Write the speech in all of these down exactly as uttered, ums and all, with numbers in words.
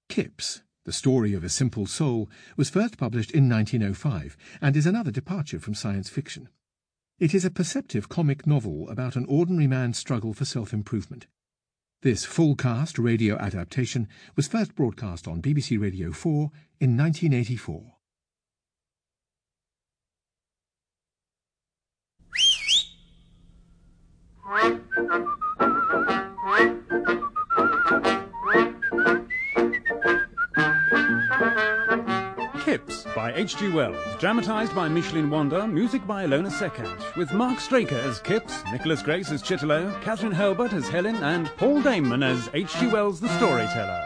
Kipps, The Story of a Simple Soul, was first published in nineteen oh five and is another departure from science fiction. It is a perceptive comic novel about an ordinary man's struggle for self-improvement. This full-cast radio adaptation was first broadcast on B B C Radio four in nineteen eighty-four. Kipps by H G Wells, dramatised by Micheline Wander, music by Ilona Sekat, with Mark Straker as Kipps, Nicholas Grace as Chitterlow, Catherine Hurlbert as Helen, and Paul Damon as H G Wells the Storyteller.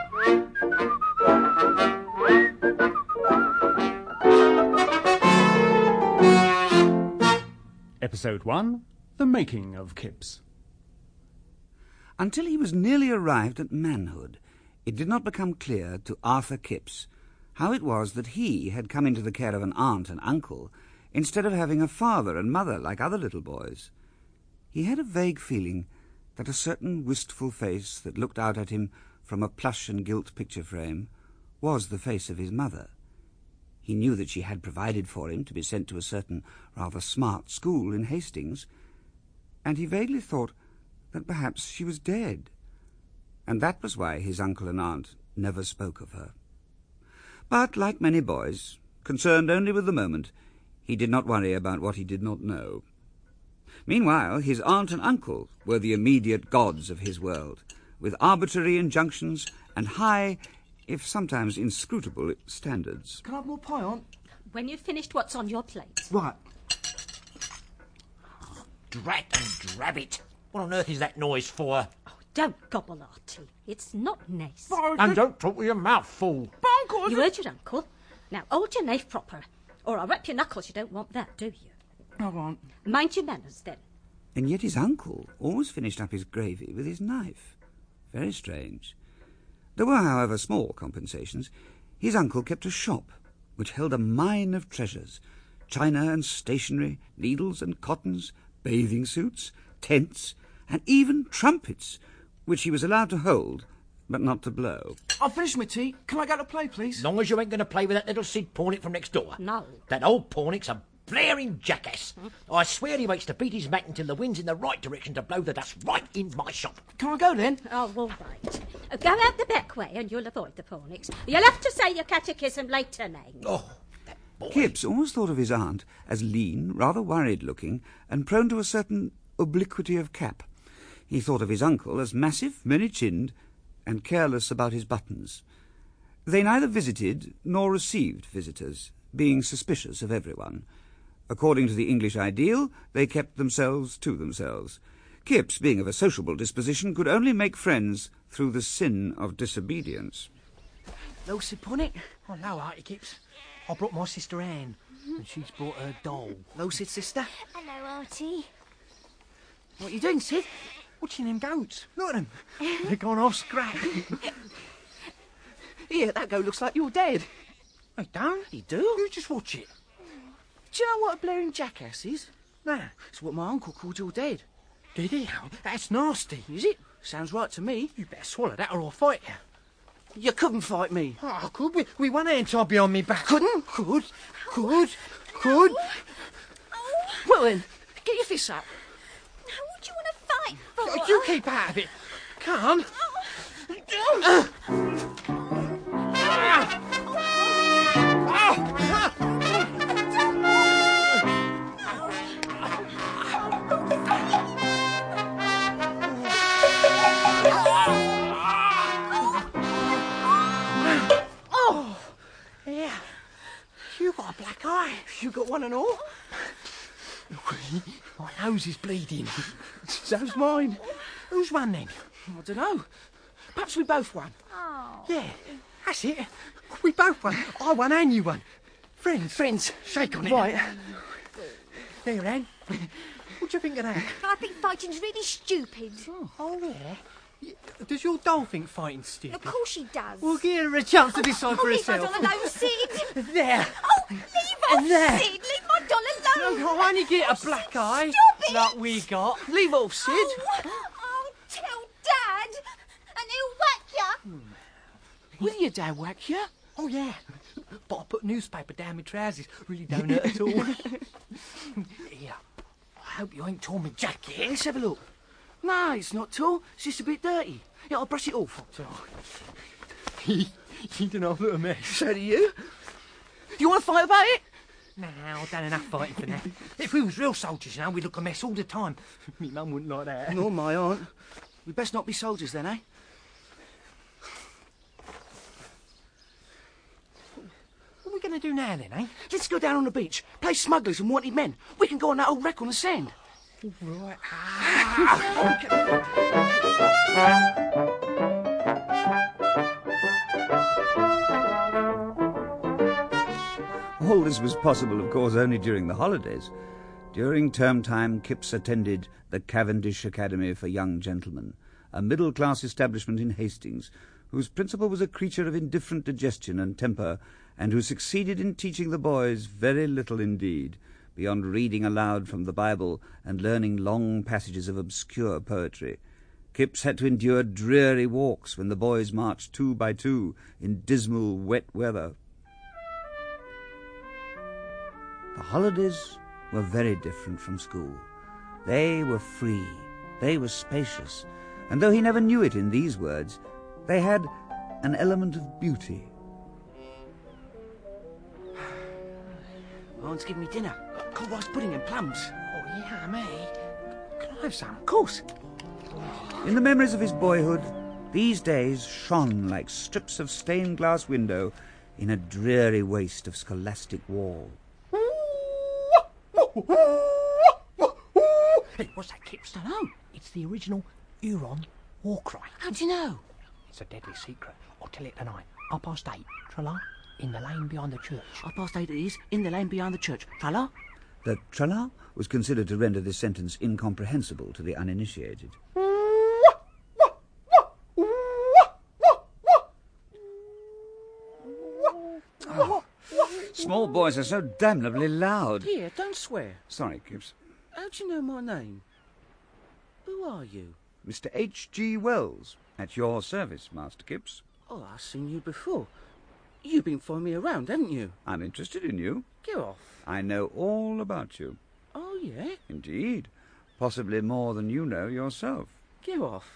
Episode one, The Making of Kipps. Until he was nearly arrived at manhood, it did not become clear to Arthur Kipps how it was that he had come into the care of an aunt and uncle instead of having a father and mother like other little boys. He had a vague feeling that a certain wistful face that looked out at him from a plush and gilt picture frame was the face of his mother. He knew that she had provided for him to be sent to a certain rather smart school in Hastings, and he vaguely thought that perhaps she was dead, and that was why his uncle and aunt never spoke of her. But, like many boys, concerned only with the moment, he did not worry about what he did not know. Meanwhile, his aunt and uncle were the immediate gods of his world, with arbitrary injunctions and high, if sometimes inscrutable, standards. Can I have more pie, Aunt? When you've finished what's on your plate. Right. Drat and drab it! What on earth is that noise for? Oh, don't gobble our tea. It's not nice. And don't talk with your mouth full. Uncle, You heard your uncle. Now hold your knife proper, or I'll rip your knuckles. You don't want that, do you? I won't. Mind your manners, then. And yet his uncle always finished up his gravy with his knife. Very strange. There were, however, small compensations. His uncle kept a shop which held a mine of treasures, china and stationery, needles and cottons, bathing suits, tents, and even trumpets, which he was allowed to hold, but not to blow. I've finished my tea. Can I go to play, please? Long as you ain't going to play with that little Sid Pornick from next door. No. That old Pornick's a blaring jackass. Hmm? I swear he waits to beat his mat until the wind's in the right direction to blow the dust right in my shop. Can I go then? Oh, all right. Uh, go out the back way and you'll avoid the Pornicks. You'll have to say your catechism later, Name. Oh, that boy. Kipps always thought of his aunt as lean, rather worried-looking, and prone to a certain obliquity of cap. He thought of his uncle as massive, many-chinned, and careless about his buttons. They neither visited nor received visitors, being suspicious of everyone. According to the English ideal, they kept themselves to themselves. Kipps, being of a sociable disposition, could only make friends through the sin of disobedience. Hello, Sid Pornick. Oh, hello, Artie Kipps. I brought my sister Anne, and she's brought her doll. Hello, Sid's sister. Hello, Artie. What are you doing, Sid? Watching them goats. Look at them. They're gone off scrap. Here, that goat looks like you're dead. They don't. You do? You just watch it. Do you know what a blaring jackass is? No. It's what my uncle called your dead. Did he? That's nasty. Is it? Sounds right to me. You better swallow that or I'll fight you. You couldn't fight me. Oh, could we? We one hand tied behind me back. Couldn't? Could. Could. Could. Oh. Well then, get your fists up. What do you want to fight for? You keep out of it. Can't. Oh. Oh, yeah. You got a black eye. You got one and all. My nose is bleeding. So's mine. Who's won then? I don't know. Perhaps we both won. Oh. Yeah, that's it. We both won. I won and you won. Friends. Friends. Shake on it. Right. There, Anne. What do you think of that? I think fighting's really stupid. Oh, oh yeah. Does your doll think fighting's stupid? Of course she does. We'll give her a chance to decide oh, for leave herself. my doll alone, Sid. There. Oh, leave off, There. Sid. Leave my doll alone. No, I only get a black eye. Stop it. Like we got. Leave off, Sid. Oh, I'll tell Dad, and he'll whack you. Will your dad whack you? Oh, yeah. But I put newspaper down my trousers. Really don't hurt at all. Here, I hope you ain't torn my jacket. Yeah, let's have a look. No, it's not tall. It's just a bit dirty. Yeah, I'll brush it off. You don't know what a mess. So do you. Do you want to fight about it? Nah, I've done enough fighting for now. If we was real soldiers, you know, we'd look a mess all the time. Me mum wouldn't like that. Nor my aunt. We best not be soldiers then, eh? What are we going to do now then, eh? Let's go down on the beach, play smugglers and wanted men. We can go on that old wreck on the sand. Right. All this was possible, of course, only during the holidays. During term time, Kipps attended the Cavendish Academy for Young Gentlemen, a middle-class establishment in Hastings, whose principal was a creature of indifferent digestion and temper, and who succeeded in teaching the boys very little indeed, beyond reading aloud from the Bible and learning long passages of obscure poetry. Kipps had to endure dreary walks when the boys marched two by two in dismal, wet weather. The holidays were very different from school. They were free, they were spacious, and though he never knew it in these words, they had an element of beauty. Aunt's giving me dinner. Cold rice pudding and plums. Oh, yeah, me. Can I have some? Of course. In the memories of his boyhood, these days shone like strips of stained glass window in a dreary waste of scholastic wall. Hey, what's that, Kipps? Dunno. It's the original Huron war cry. How do you know? It's a deadly secret. I'll tell it tonight. Half past eight. Tra-la, in the lane behind the church. Half past eight it is, in the lane behind the church. Fella? The tra-la was considered to render this sentence incomprehensible to the uninitiated. Oh, small boys are so damnably loud. Here, don't swear. Sorry, Kipps. How do you know my name? Who are you? Mister H G Wells, at your service, Master Kipps. Oh, I've seen you before. You've been following me around, haven't you? I'm interested in you. Get off. I know all about you. Oh, yeah? Indeed. Possibly more than you know yourself. Get off.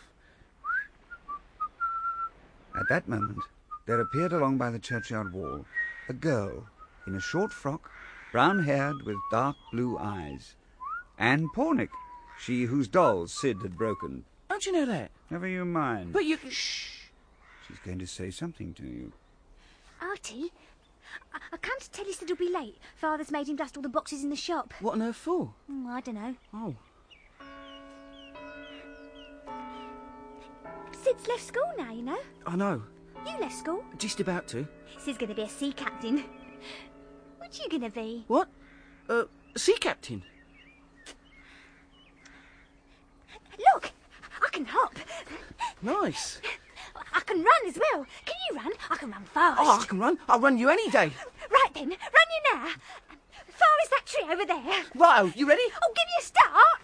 At that moment, there appeared along by the churchyard wall a girl in a short frock, brown-haired with dark blue eyes. Anne Pornick, she whose dolls Sid had broken. How'd you know that? Never you mind. But you... Shh! She's going to say something to you. Artie, I, I can't tell you Sid will be late. Father's made him dust all the boxes in the shop. What on earth for? Mm, I don't know. Oh. Sid's left school now, you know. I know. You left school. Just about to. Sid's going to be a sea captain. What you going to be? What? Uh, sea captain? Look, I can hop. Nice. I can run as well. Can you run? I can run fast. Oh, I can run. I'll run you any day. Right then, run you now. Far is that tree over there? Right, you ready? Oh, give me a start.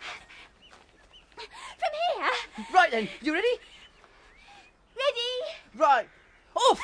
From here. Right then, you ready? Ready? Right. Off!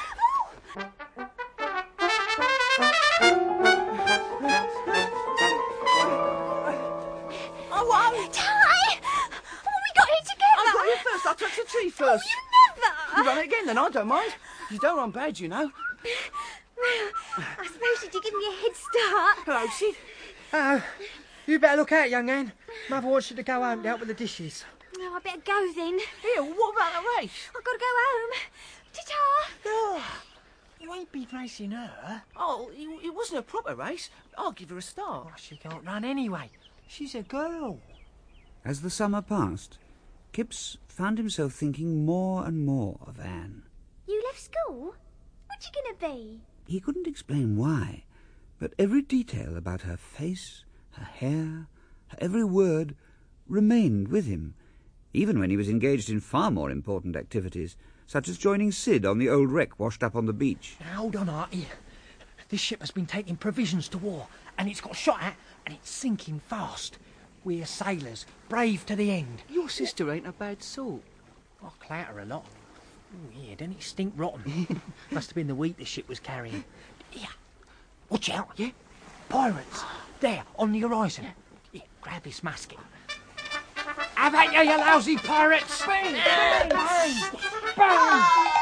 I won! Ty! Oh, we got here together. I got here first. I touched the tree first. Oh, you never. You run it again then, I don't mind. You don't run bad, you know. Well, I suppose you did give me a head start. Hello, Sid. Oh, you better look out, young Anne. Mother wants you to go home to help with the dishes. Oh, I better go then. Here, what about the race? I've got to go home. Ta-ta. Oh, you ain't been racing her. Oh, it, it wasn't a proper race. I'll give her a start. Oh, she can't run anyway. She's a girl. As the summer passed, Kipps found himself thinking more and more of Anne. You left school? What you going to be? He couldn't explain why, but every detail about her face, her hair, her every word remained with him, even when he was engaged in far more important activities, such as joining Sid on the old wreck washed up on the beach. Now, hold on, Artie. This ship has been taking provisions to war, and it's got shot at, and it's sinking fast. We're sailors, brave to the end. Your sister ain't a bad sort. I clout her a lot. Oh, yeah, doesn't it stink rotten? Must have been the wheat the ship was carrying. Here, watch out. Yeah? Pirates. There, on the horizon. Here, grab this musket. Have at you, you lousy pirates! Bang! Bang! Bang! Bang!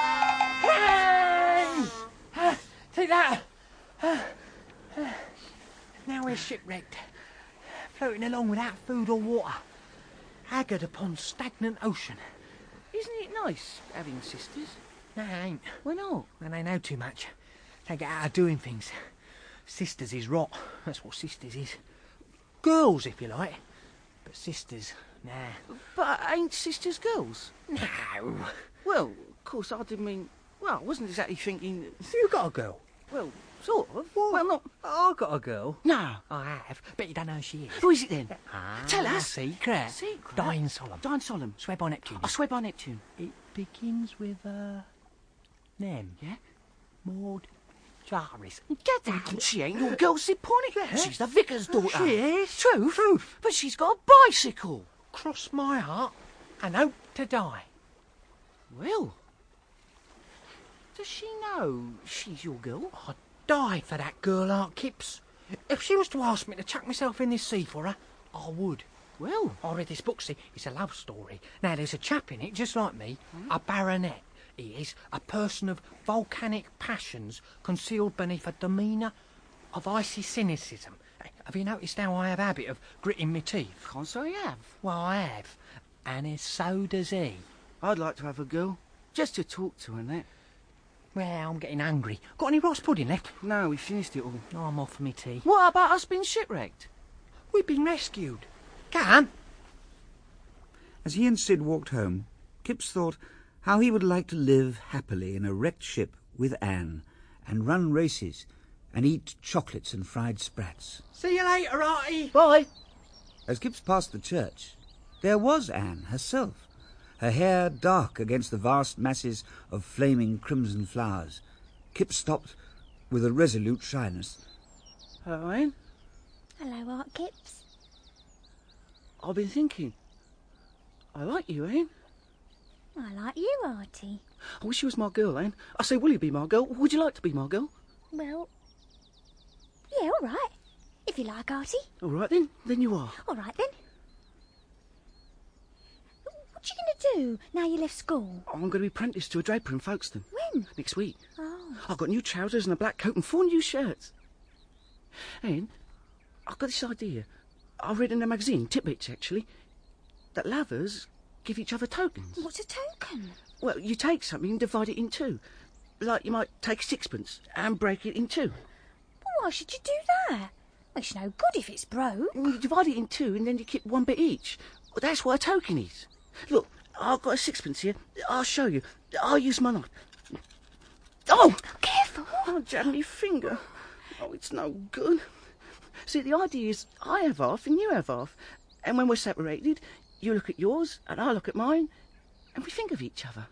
Bang! Ah, take that! Ah, ah. Now we're shipwrecked, floating along without food or water, haggard upon stagnant ocean. Isn't it nice having sisters? No, it ain't. Why not? When they know too much, they get out of doing things. Sisters is rot. That's what sisters is. Girls, if you like. But sisters, nah. But ain't sisters girls? No. Well, of course, I didn't mean... Well, I wasn't exactly thinking... You got a girl? Well, sort of. What? Well, not... I got a girl. No. I have. Bet you don't know who she is. Who is it then? Ah, Tell us. Secret. Secret? Diane Solemn. Diane Solemn. Swear by Neptune. I swear by Neptune. It begins with a... name. Yeah? Maud Jarvis. Get out. She ain't your girl, Sid Pornick. She's the vicar's daughter. She is. Truth? Truth. But she's got a bicycle. Cross my heart and hope to die. Well, does she know she's your girl? I'd die for that girl, Art Kipps. If she was to ask me to chuck myself in this sea for her, I would. Well, I read this book, see, it's a love story. Now, there's a chap in it, just like me, a baronet. He is a person of volcanic passions concealed beneath a demeanour of icy cynicism. Have you noticed how I have a habit of gritting my teeth? can't say I have. Well, I have. And so does he. I'd like to have a girl, just to talk to and that. Well, I'm getting hungry. Got any rice pudding left? No, we finished it all. Oh, I'm off for me tea. What about us being shipwrecked? We've been rescued. Come. As he and Sid walked home, Kipps thought how he would like to live happily in a wrecked ship with Anne and run races and eat chocolates and fried sprats. See you later, Artie. Bye. As Kipps passed the church, there was Anne herself, her hair dark against the vast masses of flaming crimson flowers. Kipps stopped with a resolute shyness. Hello, Anne. Hello, Art Kipps. I've been thinking. I like you, Anne. I like you, Artie. I wish you was my girl, Anne. I say, will you be my girl? Would you like to be my girl? Well, yeah, all right. If you like, Artie. All right, then. Then you are. All right, then. What you going to do now you left school? I'm going to be apprenticed to a draper in Folkestone. When? Next week. Oh. I've got new trousers and a black coat and four new shirts. Anne, I've got this idea. I read in a magazine, Titbits actually, that lovers give each other tokens. What's a token? Well, you take something and divide it in two. Like you might take sixpence and break it in two. But why should you do that? Well, it's no good if it's broke. And you divide it in two and then you keep one bit each. Well, that's what a token is. Look, I've got a sixpence here. I'll show you. I'll use my knife. Oh! Careful. I jammed my finger. Oh, it's no good. See, the idea is I have half and you have half. And when we're separated, you look at yours and I look at mine and we think of each other.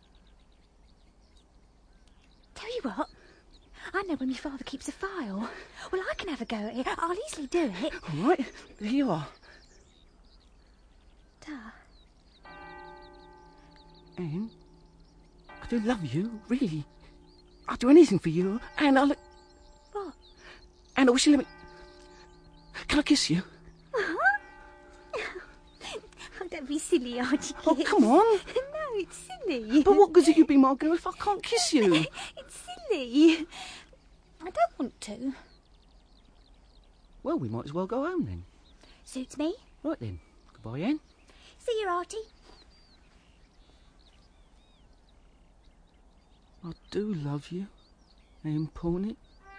Tell you what, I know when my father keeps a file. Well, I can have a go at it. I'll easily do it. All right, there you are. Duh. Anne, I do love you, really. I'll do anything for you. And I'll... What? And I wish you let me... Can I kiss you? Uh-huh. Oh, don't be silly, Archie. Oh, come on. No, it's silly. But what good's it you be my girl if I can't kiss you? It's silly. I don't want to. Well, we might as well go home then. Suits me. Right then. Goodbye, Anne. See you, Artie. I do love you, Anne Pornick.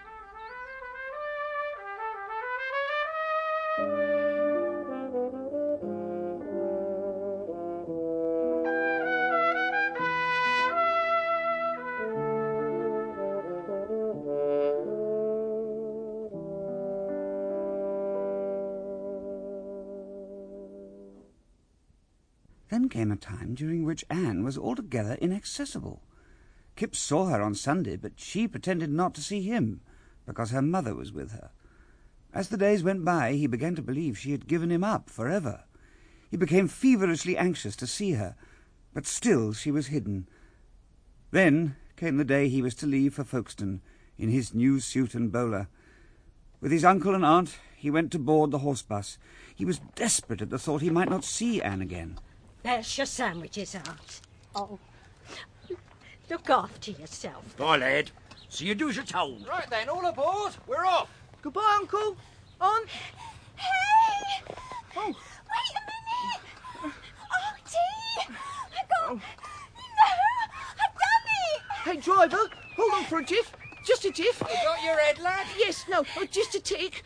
Then came a time during which Anne was altogether inaccessible. Kipps saw her on Sunday, but she pretended not to see him, because her mother was with her. As the days went by, he began to believe she had given him up forever. He became feverishly anxious to see her, but still she was hidden, Then came the day he was to leave for Folkestone in his new suit and bowler. With his uncle and aunt, he went to board the horse bus. He was desperate at the thought he might not see Anne again. There's your sandwiches, Aunt. Oh, look after yourself. Bye, lad. So you do as you're told. Right then, all aboard. We're off. Goodbye, Uncle. On. Hey! Oh. Wait a minute! Artie! I got... Oh. No! I've done it! Hey, driver, hold on for a jiff. Just a jiff. You got your head, lad? Yes, no, oh, just a tick.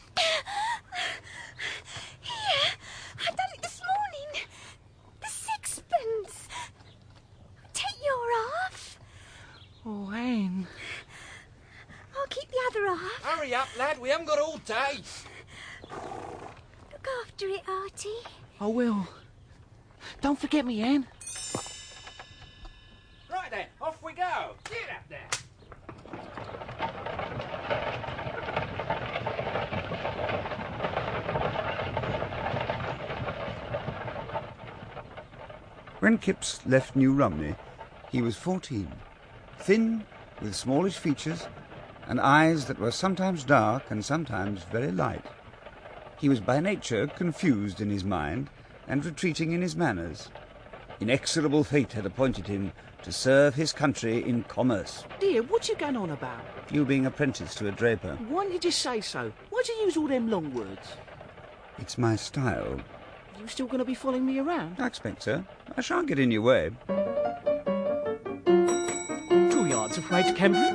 Here, I done it this morning. The sixpence. Take your half. Oh, Anne. I'll keep the other half. Hurry up, lad. We haven't got all day. Look after it, Artie. I will. Don't forget me, Anne. Right then, off we go. Get up there. When Kipps left New Romney, he was fourteen, thin, with smallish features, and eyes that were sometimes dark and sometimes very light. He was by nature confused in his mind and retreating in his manners. Inexorable fate had appointed him to serve his country in commerce. Dear, what you going on about? You being apprenticed to a draper. Why didn't you just say so? Why'd you use all them long words? It's my style. You still going to be following me around? I expect so. I shan't get in your way. Two yards of white cambric.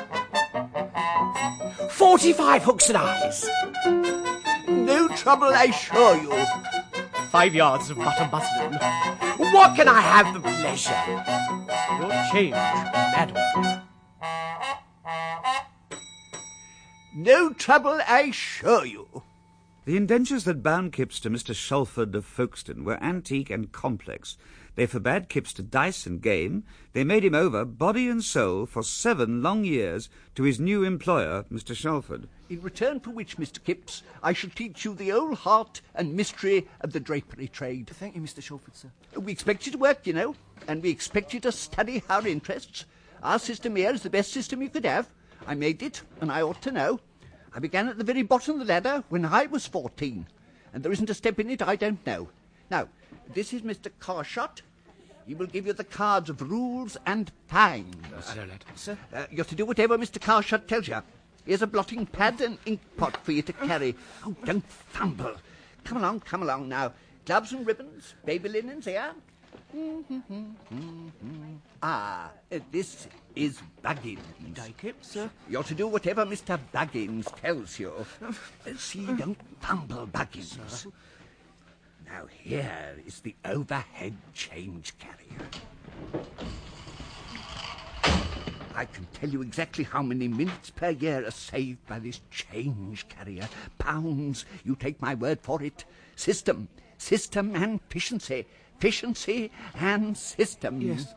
Forty-five hooks and eyes. No trouble, I assure you. Five yards of butter muslin. What can I have the pleasure? Your change, madam. No trouble, I assure you. The indentures that bound Kipps to Mister Shalford of Folkestone were antique and complex. They forbade Kipps to dice and game. They made him over, body and soul, for seven long years to his new employer, Mister Shalford. In return for which, Mister Kipps, I shall teach you the old heart and mystery of the drapery trade. Thank you, Mister Shalford, sir. We expect you to work, you know, and we expect you to study our interests. Our system here is the best system you could have. I made it, and I ought to know. I began at the very bottom of the ladder when I was fourteen, and there isn't a step in it I don't know. Now, this is Mister Carshot. He will give you the cards of rules and times. Hello, lad. Sir? Uh, you're to do whatever Mister Carshot tells you. Here's a blotting pad and ink pot for you to carry. Oh, don't fumble. Come along, come along now. Gloves and ribbons, baby linens here. Ah, uh, this is Buggins. Day, Kipps, sir. You're to do whatever Mister Buggins tells you. Uh, See, don't fumble, Buggins. Now here is the overhead change carrier. I can tell you exactly how many minutes per year are saved by this change carrier. Pounds, you take my word for it. System, system and efficiency. Efficiency and system. Yes.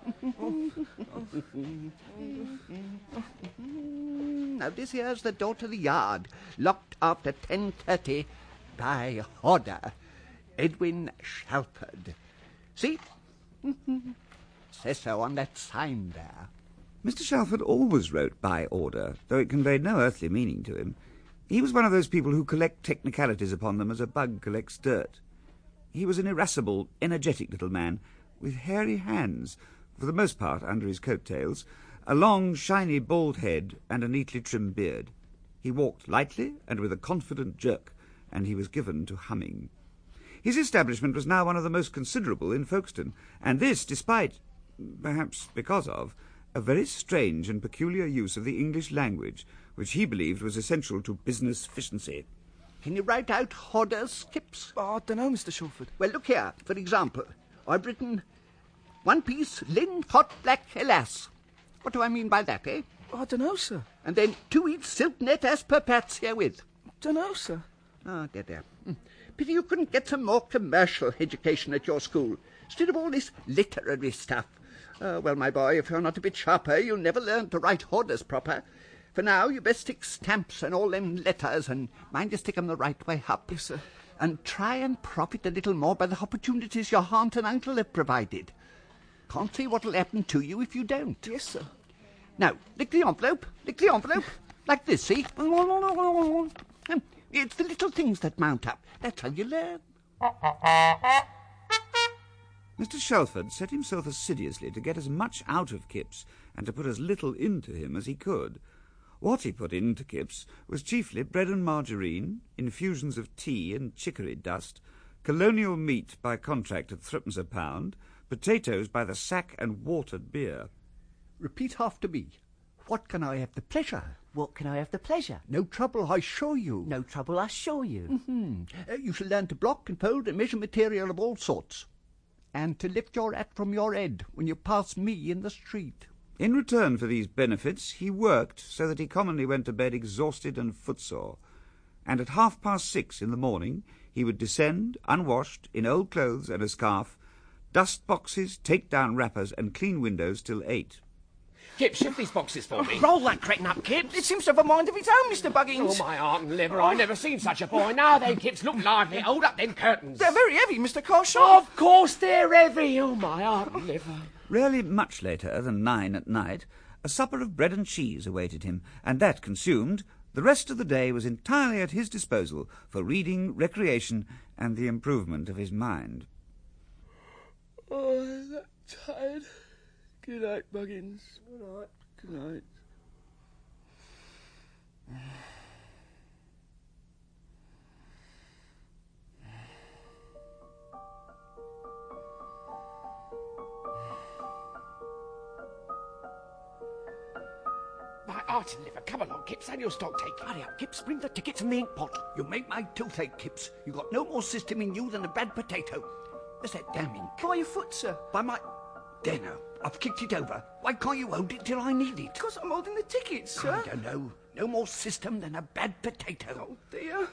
Now this here's the door to the yard, locked after ten thirty by order. Edwin Shalford. See? Says so on that sign there. Mister Shalford always wrote by order, though it conveyed no earthly meaning to him. He was one of those people who collect technicalities upon them as a bug collects dirt. He was an irascible, energetic little man, with hairy hands, for the most part under his coat-tails, a long, shiny, bald head, and a neatly trimmed beard. He walked lightly and with a confident jerk, and he was given to humming. His establishment was now one of the most considerable in Folkestone, and this despite, perhaps because of, a very strange and peculiar use of the English language, which he believed was essential to business efficiency. Can you write out orders, Kipps? Oh, I don't know, Mister Shalford. Well, look here. For example, I've written one piece Lynn hot black Hellas. What do I mean by that, eh? I don't know, sir. And then two each silk net as per Pats herewith. Don't know, sir. Oh, dear, dear. Mm. Pity you couldn't get some more commercial education at your school, instead of all this literary stuff. Uh, well, my boy, if you're not a bit sharper, you'll never learn to write orders proper. For now, you best stick stamps and all them letters, and mind you stick 'em the right way up. Yes, sir. And try and profit a little more by the opportunities your aunt and uncle have provided. Can't see what'll happen to you if you don't. Yes, sir. Now, lick the envelope. Lick the envelope. Like this, see? It's the little things that mount up. That's how you learn. Mister Shelford set himself assiduously to get as much out of Kipps and to put as little into him as he could. What he put into Kipps was chiefly bread and margarine, infusions of tea and chicory dust, colonial meat by contract at threepence a pound, potatoes by the sack and watered beer. Repeat after me. What can I have the pleasure? What can I have the pleasure? No trouble, I show you. No trouble, I assure you. Mm-hmm. Uh, you shall learn to block and fold and measure material of all sorts, and to lift your hat from your head when you pass me in the street. In return for these benefits, he worked so that he commonly went to bed exhausted and footsore, and at half past six in the morning he would descend, unwashed, in old clothes and a scarf, dust boxes, take down wrappers, and clean windows till eight. Kip, shift these boxes for me. Roll that cretin up, Kip. It seems to have a mind of its own, Mister Buggins. Oh, my heart and liver, I never seen such a boy. Now then, Kips, look lively. Hold up them curtains. They're very heavy, Mister Carshaw. Of course they're heavy. Oh, my heart and liver. Rarely much later than nine at night, a supper of bread and cheese awaited him, and that consumed, the rest of the day was entirely at his disposal for reading, recreation, and the improvement of his mind. Oh, I'm that tired. Good night, Buggins. Good night. Good night. My heart and liver, come along, Kips, and your stock take. Hurry up, Kipps. Bring the tickets and the ink pot. You make my toothache, Kipps. You got no more system in you than a bad potato. Where's that damn ink? By your foot, sir. By my... There now. I've kicked it over. Why can't you hold it till I need it? Because I'm holding the tickets, sir. I don't know. No more system than a bad potato. Oh, dear.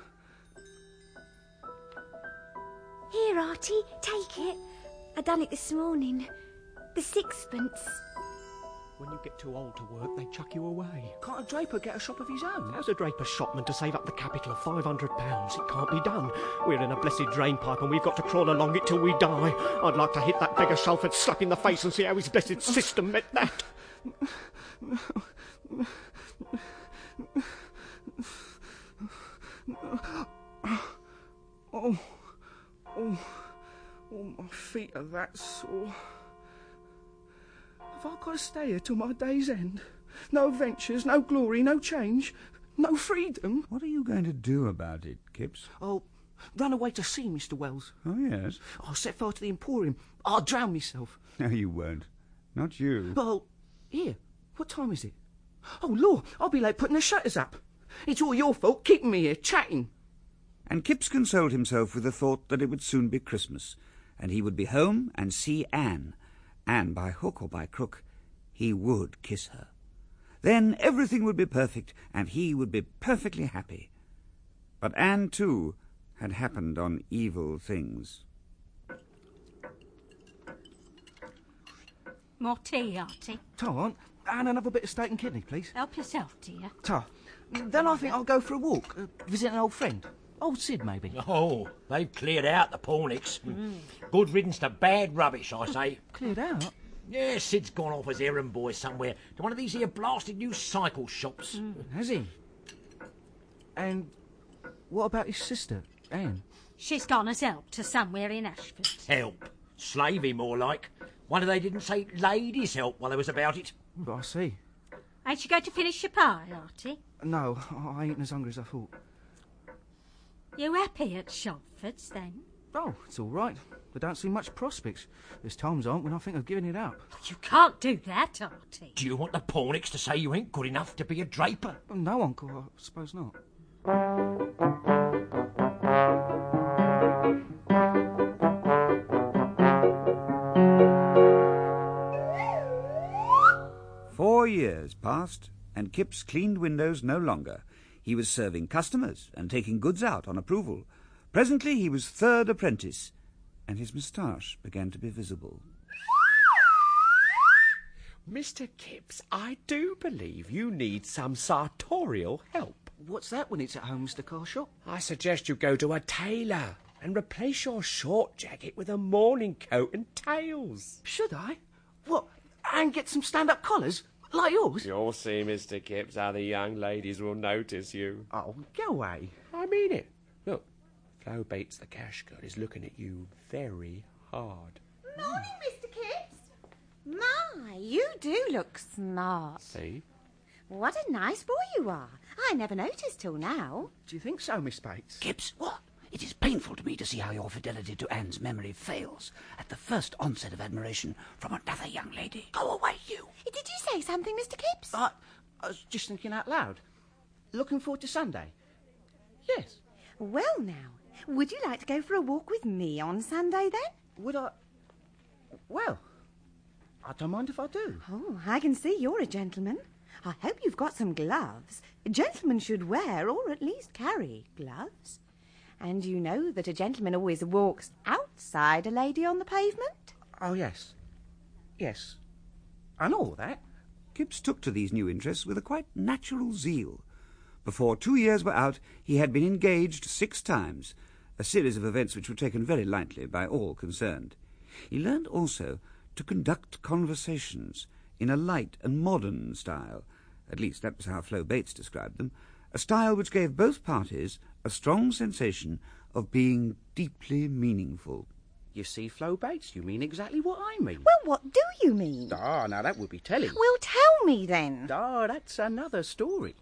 Here, Artie, take it. I done it this morning. The sixpence. When you get too old to work, they chuck you away. Can't a draper get a shop of his own? How's a draper shopman to save up the capital of five hundred pounds? It can't be done. We're in a blessed drain pipe and we've got to crawl along it till we die. I'd like to hit that beggar Shelford slap in the face and see how his blessed system met that. Oh, oh, oh, my feet are that sore. Have I got to stay here till my day's end? No adventures, no glory, no change, no freedom? What are you going to do about it, Kipps? I'll run away to sea, Mister Wells. Oh, yes? I'll set fire to the Emporium. I'll drown myself. No, you won't. Not you. Well, here, what time is it? Oh, Lord, I'll be late putting the shutters up. It's all your fault, keeping me here, chatting. And Kipps consoled himself with the thought that it would soon be Christmas, and he would be home and see Anne, and by hook or by crook, he would kiss her. Then everything would be perfect, and he would be perfectly happy. But Anne, too, had happened on evil things. More tea, Artie. Ta, and another bit of steak and kidney, please. Help yourself, dear. Ta. Then I think I'll go for a walk, uh, visit an old friend. Old Sid, maybe. Oh, they've cleared out the Pornicks. Mm. Good riddance to bad rubbish, I say. Cleared out? Yeah, Sid's gone off as errand boy somewhere to one of these here blasted new cycle shops. Mm. Has he? And what about his sister, Anne? She's gone as help to somewhere in Ashford. Help? Slavey, more like. Wonder they didn't say ladies' help while they was about it. But I see. Ain't you going to finish your pie, Artie? No, I ain't as hungry as I thought. You happy at Shelford's, then? Oh, it's all right. There don't seem much prospects. There's times, aren't, when I think of giving it up. You can't do that, Artie. Do you want the Pornicks to say you ain't good enough to be a draper? Well, no, Uncle, I suppose not. Four years passed, and Kipps cleaned windows no longer. He was serving customers and taking goods out on approval. Presently he was third apprentice, and his moustache began to be visible. Mister Kipps, I do believe you need some sartorial help. What's that when it's at home, Mister Carshaw? I suggest you go to a tailor and replace your short jacket with a morning coat and tails. Should I? What? And get some stand-up collars? Like yours? You'll see, Mister Kipps, how the young ladies will notice you. Oh, go away. I mean it. Look, Flo Bates, the cash girl, is looking at you very hard. Morning, Mister Kipps. My, you do look smart. See? What a nice boy you are. I never noticed till now. Do you think so, Miss Bates? Kipps, what? It is painful to me to see how your fidelity to Anne's memory fails at the first onset of admiration from another young lady. Go away, you. Did you say something, Mister Kipps? I, I was just thinking out loud. Looking forward to Sunday? Yes. Well, now, would you like to go for a walk with me on Sunday, then? Would I? Well, I don't mind if I do. Oh, I can see you're a gentleman. I hope you've got some gloves. Gentlemen should wear, or at least carry, gloves. And you know that a gentleman always walks outside a lady on the pavement? Oh, yes. Yes. I know all that. Kipps took to these new interests with a quite natural zeal. Before two years were out, he had been engaged six times, a series of events which were taken very lightly by all concerned. He learned also to conduct conversations in a light and modern style. At least that was how Flo Bates described them, a style which gave both parties a strong sensation of being deeply meaningful. You see, Flo Bates, you mean exactly what I mean. Well, what do you mean? Ah, now that would be telling. Well, tell me then. Ah, that's another story.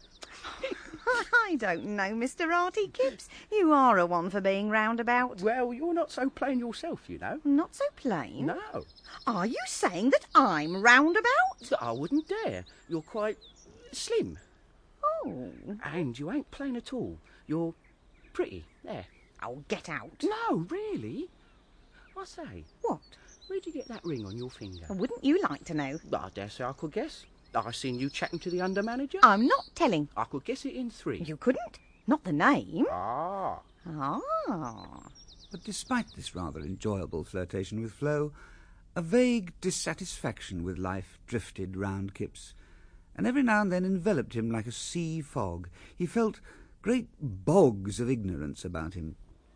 I don't know, Mister Artie Kipps. You are a one for being roundabout. Well, you're not so plain yourself, you know. Not so plain? No. Are you saying that I'm roundabout? I wouldn't dare. You're quite slim. Oh. And you ain't plain at all. You're pretty. There. Oh, get out. No, really. I say. What? Where'd you get that ring on your finger? Wouldn't you like to know? I dare say I could guess. I seen you chatting to the under-manager. I'm not telling. I could guess it in three. You couldn't? Not the name. Ah. Ah. But despite this rather enjoyable flirtation with Flo, a vague dissatisfaction with life drifted round Kipps, and every now and then enveloped him like a sea fog. He felt great bogs of ignorance about him.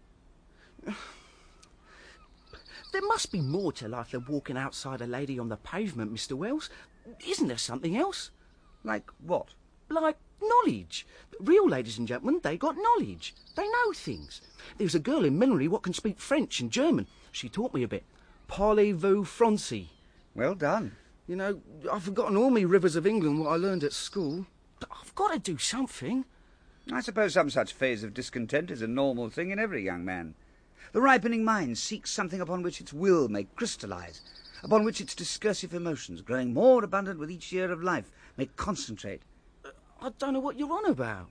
There must be more to life than walking outside a lady on the pavement, Mister Wells. Isn't there something else? Like what? Like knowledge. Real ladies and gentlemen, they got knowledge. They know things. There's a girl in Millery what can speak French and German. She taught me a bit. Parlez-vous Français? Well done. You know, I've forgotten all me rivers of England what I learned at school. I've got to do something. I suppose some such phase of discontent is a normal thing in every young man. The ripening mind seeks something upon which its will may crystallise, upon which its discursive emotions, growing more abundant with each year of life, may concentrate. I don't know what you're on about.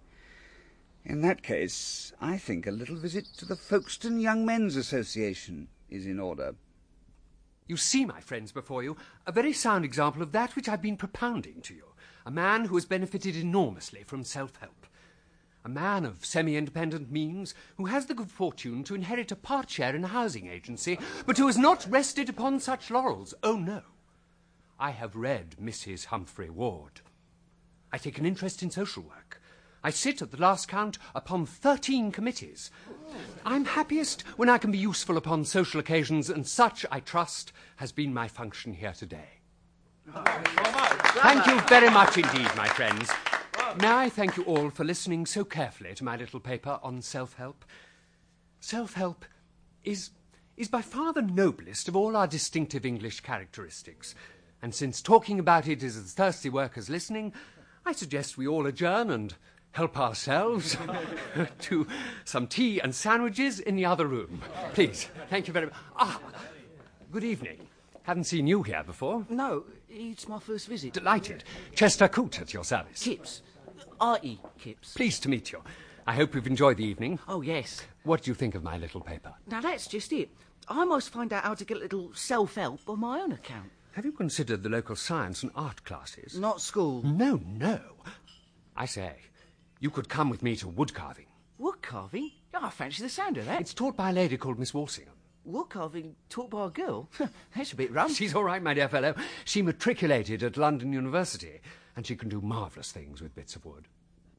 In that case, I think a little visit to the Folkestone Young Men's Association is in order. You see, my friends before you, a very sound example of that which I've been propounding to you. A man who has benefited enormously from self-help. A man of semi-independent means who has the good fortune to inherit a part share in a housing agency, but who has not rested upon such laurels. Oh, no. I have read Missus Humphrey Ward. I take an interest in social work. I sit at the last count upon thirteen committees. I'm happiest when I can be useful upon social occasions, and such, I trust, has been my function here today. Thank you very much indeed, my friends. May I thank you all for listening so carefully to my little paper on self-help. Self-help is, is by far the noblest of all our distinctive English characteristics. And since talking about it is as thirsty work as listening, I suggest we all adjourn and help ourselves to some tea and sandwiches in the other room. Please, thank you very much. Ah, good evening. Haven't seen you here before. No, it's my first visit. Delighted. Chester Coote at your service. Kipps. Artie Kipps. Pleased to meet you. I hope you've enjoyed the evening. Oh, yes. What do you think of my little paper? Now, that's just it. I must find out how to get a little self-help on my own account. Have you considered the local science and art classes? Not school. No, no. I say, you could come with me to wood carving. Wood carving? Oh, I fancy the sound of that. It's taught by a lady called Miss Walsingham. Wood carving taught by a girl? That's a bit rum. She's all right, my dear fellow. She matriculated at London University, and she can do marvellous things with bits of wood.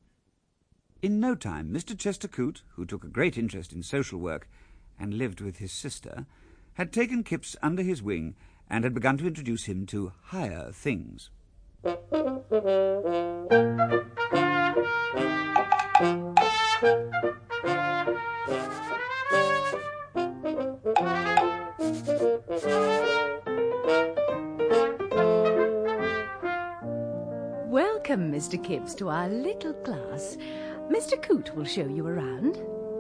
In no time, Mister Chester Coote, who took a great interest in social work and lived with his sister, had taken Kipps under his wing and had begun to introduce him to higher things. Welcome, Mister Kipps, to our little class. Mister Coote will show you around.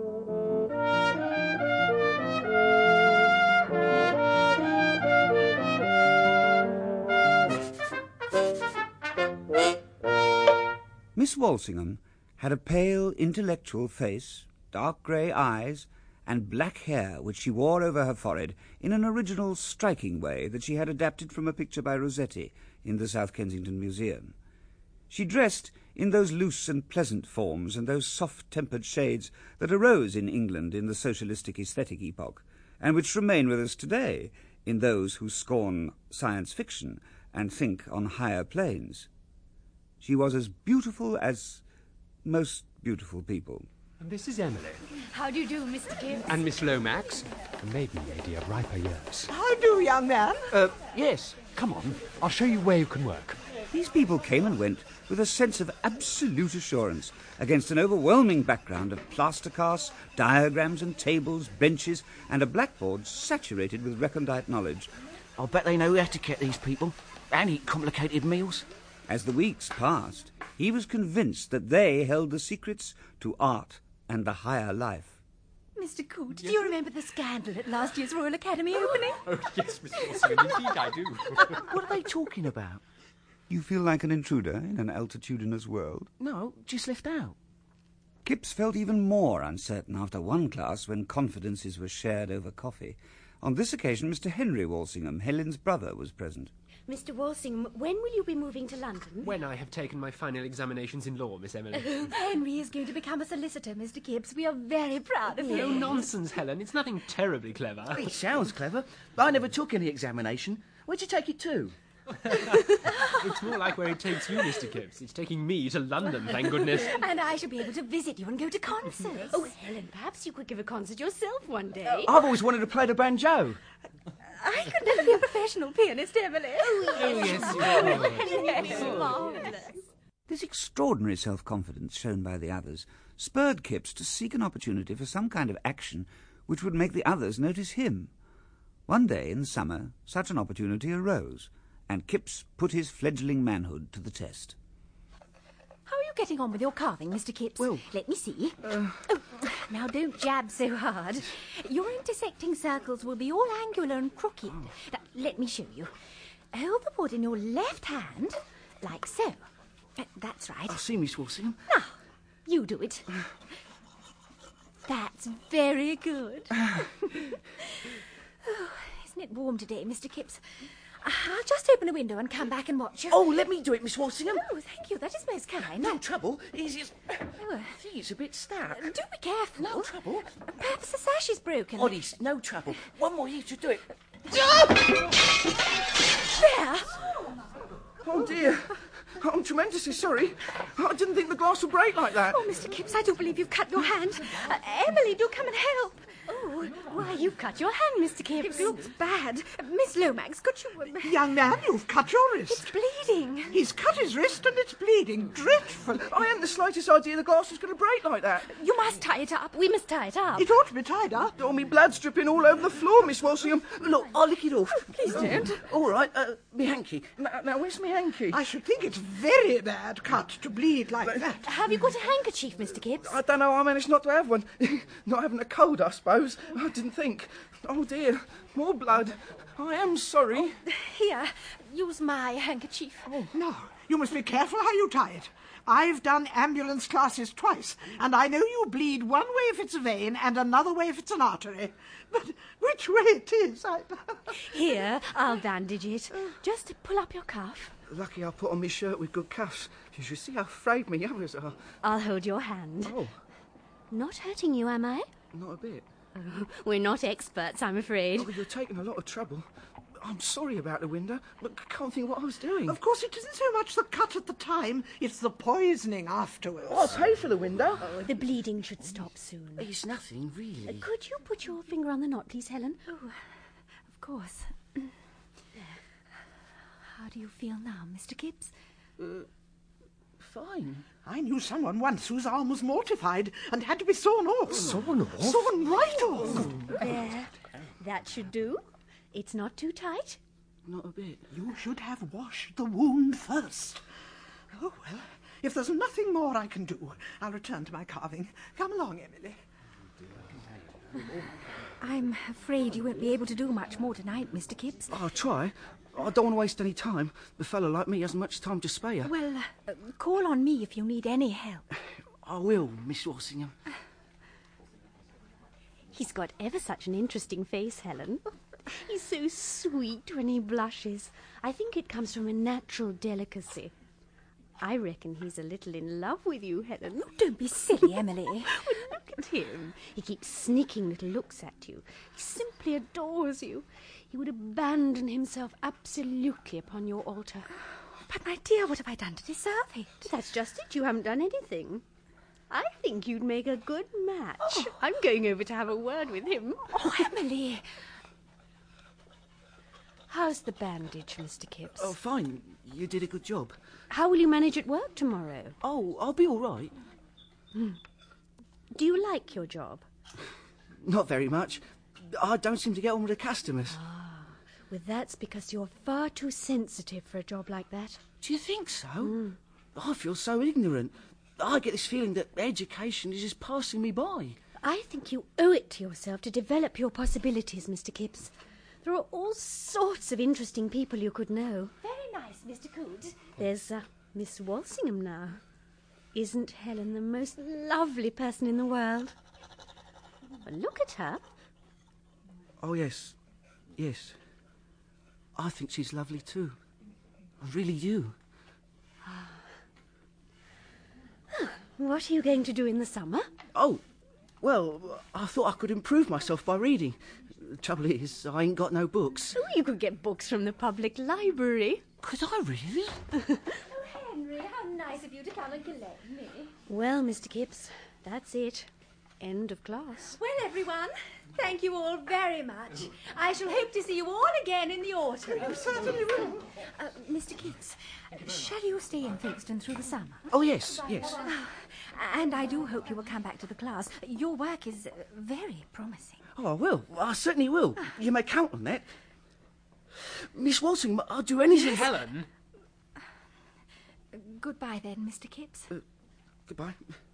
Miss Walsingham had a pale, intellectual face, dark grey eyes, and black hair which she wore over her forehead in an original, striking way that she had adapted from a picture by Rossetti in the South Kensington Museum. She dressed in those loose and pleasant forms and those soft-tempered shades that arose in England in the socialistic aesthetic epoch, and which remain with us today in those who scorn science fiction and think on higher planes. She was as beautiful as most beautiful people. And this is Emily. How do you do, Mister Kipps? And Miss Lomax, a maiden lady of riper years. How do, young man? Uh, yes. Come on. I'll show you where you can work. These people came and went with a sense of absolute assurance against an overwhelming background of plaster casts, diagrams and tables, benches, and a blackboard saturated with recondite knowledge. I'll bet they know etiquette, these people, and eat complicated meals. As the weeks passed, he was convinced that they held the secrets to art and the higher life. Mister Coote, do you remember the scandal at last year's Royal Academy opening? Oh, yes, Miss Walsingham, indeed I do. What are they talking about? You feel like an intruder in an altitudinous world? No, just left out. Kipps felt even more uncertain after one class when confidences were shared over coffee. On this occasion, Mister Henry Walsingham, Helen's brother, was present. Mister Walsingham, when will you be moving to London? When I have taken my final examinations in law, Miss Emily. Henry is going to become a solicitor, Mister Kipps. We are very proud of him. No nonsense, Helen. It's nothing terribly clever. It sounds clever. I never took any examination. Where'd you take it to? It's more like where it takes you, Mister Kipps. It's taking me to London, thank goodness. And I shall be able to visit you and go to concerts. Oh, Helen, perhaps you could give a concert yourself one day. I've always wanted to play the banjo. I could never be a professional pianist, Emily. Oh, yes, yes, marvellous. This extraordinary self-confidence shown by the others spurred Kipps to seek an opportunity for some kind of action which would make the others notice him. One day in summer, such an opportunity arose, and Kipps put his fledgling manhood to the test. How are you getting on with your carving, Mister Kipps? Well, let me see. Uh... Oh, now don't jab so hard. Your intersecting circles will be all angular and crooked. Oh. Now, let me show you. Hold the wood in your left hand, like so. Uh, that's right. I'll see, Miss Walsingham. Now, you do it. That's very good. Oh, isn't it warm today, Mister Kipps? I'll just open a window and come back and watch you. Oh, let me do it, Miss Walsingham. Oh, thank you. That is most kind. No trouble. It's just... Oh, I think it's a bit stuck. Do be careful. No trouble. Perhaps the sash is broken. Honest, no trouble. One more, you should do it. There! Oh, dear. I'm tremendously sorry. I didn't think the glass would break like that. Oh, Mister Kipps, I do believe you've cut your hand. Uh, Emily, do come and help. Oh, why, you've cut your hand, Mister Kipps. It looks bad. Uh, Miss Lomax, could you... Uh... Young man, you've cut your wrist. It's bleeding. He's cut his wrist and it's bleeding. Dreadful. I hadn't the slightest idea the glass was going to break like that. You must tie it up. We must tie it up. It ought to be tied up. Oh, me blood's dripping all over the floor, Miss Walsingham. Look, I'll lick it off. Oh, please don't. Oh, all right, uh, me hanky. Now, now, where's me hanky? I should think it's very bad cut to bleed like but, that. Have you got a handkerchief, Mister Kipps? I don't know. I managed not to have one. Not having a cold, I suppose. I didn't think. Oh, dear. More blood. I am sorry. Oh, here, use my handkerchief. Oh, no. You must be careful how you tie it. I've done ambulance classes twice, and I know you bleed one way if it's a vein and another way if it's an artery. But which way it is, I... Here, I'll bandage it. Just pull up your cuff. Lucky I put on my shirt with good cuffs. You should see how frayed my others are. I'll hold your hand. Oh. Not hurting you, am I? Not a bit. Oh, we're not experts, I'm afraid. Oh, you're taking a lot of trouble. I'm sorry about the window, but I can't think what I was doing. Of course, it isn't so much the cut at the time, it's the poisoning afterwards. Oh, I'll pay for the window. Oh, the bleeding should stop soon. It's nothing, really. Uh, could you put your finger on the knot, please, Helen? Oh, of course. There. How do you feel now, Mister Kipps? Uh, fine. I knew someone once whose arm was mortified and had to be sawn off. Sawn off? Sawn right off. There. That should do. It's not too tight. Not a bit. You should have washed the wound first. Oh, well, if there's nothing more I can do, I'll return to my carving. Come along, Emily. I'm afraid you won't be able to do much more tonight, Mister Kipps. I'll try. I don't want to waste any time. A fellow like me hasn't much time to spare. Well, uh, call on me if you need any help. I will, Miss Walsingham. He's got ever such an interesting face, Helen. He's so sweet when he blushes. I think it comes from a natural delicacy. I reckon he's a little in love with you, Helen. Oh, don't be silly, Emily. Well, look at him. He keeps sneaking little looks at you. He simply adores you. He would abandon himself absolutely upon your altar. But, my dear, what have I done to deserve it? That's just it. You haven't done anything. I think you'd make a good match. Oh. I'm going over to have a word with him. Oh, Emily. How's the bandage, Mister Kipps? Oh, fine. You did a good job. How will you manage at work tomorrow? Oh, I'll be all right. Hmm. Do you like your job? Not very much. I don't seem to get on with the customers. Ah, well, that's because you're far too sensitive for a job like that. Do you think so? Mm. I feel so ignorant. I get this feeling that education is just passing me by. I think you owe it to yourself to develop your possibilities, Mister Kipps. There are all sorts of interesting people you could know. Very nice, Mister Coote. There's uh, Miss Walsingham now. Isn't Helen the most lovely person in the world? Well, look at her. Oh, yes. Yes. I think she's lovely too. I really do. What are you going to do in the summer? Oh, well, I thought I could improve myself by reading. The trouble is, I ain't got no books. Oh, you could get books from the public library. Could I really? Oh, Henry, how nice of you to come and collect me. Well, Mister Kipps, that's it. End of class. Well, everyone, thank you all very much. I shall hope to see you all again in the autumn. You certainly will. Uh, Mister Kipps, shall you stay in Folkestone through the summer? Oh, yes, yes. Oh, and I do hope you will come back to the class. Your work is uh, very promising. Oh, I will. I certainly will. You may count on that. Miss Walsingham, I'll do anything. Helen! Uh, goodbye then, Mister Kipps. Uh, goodbye.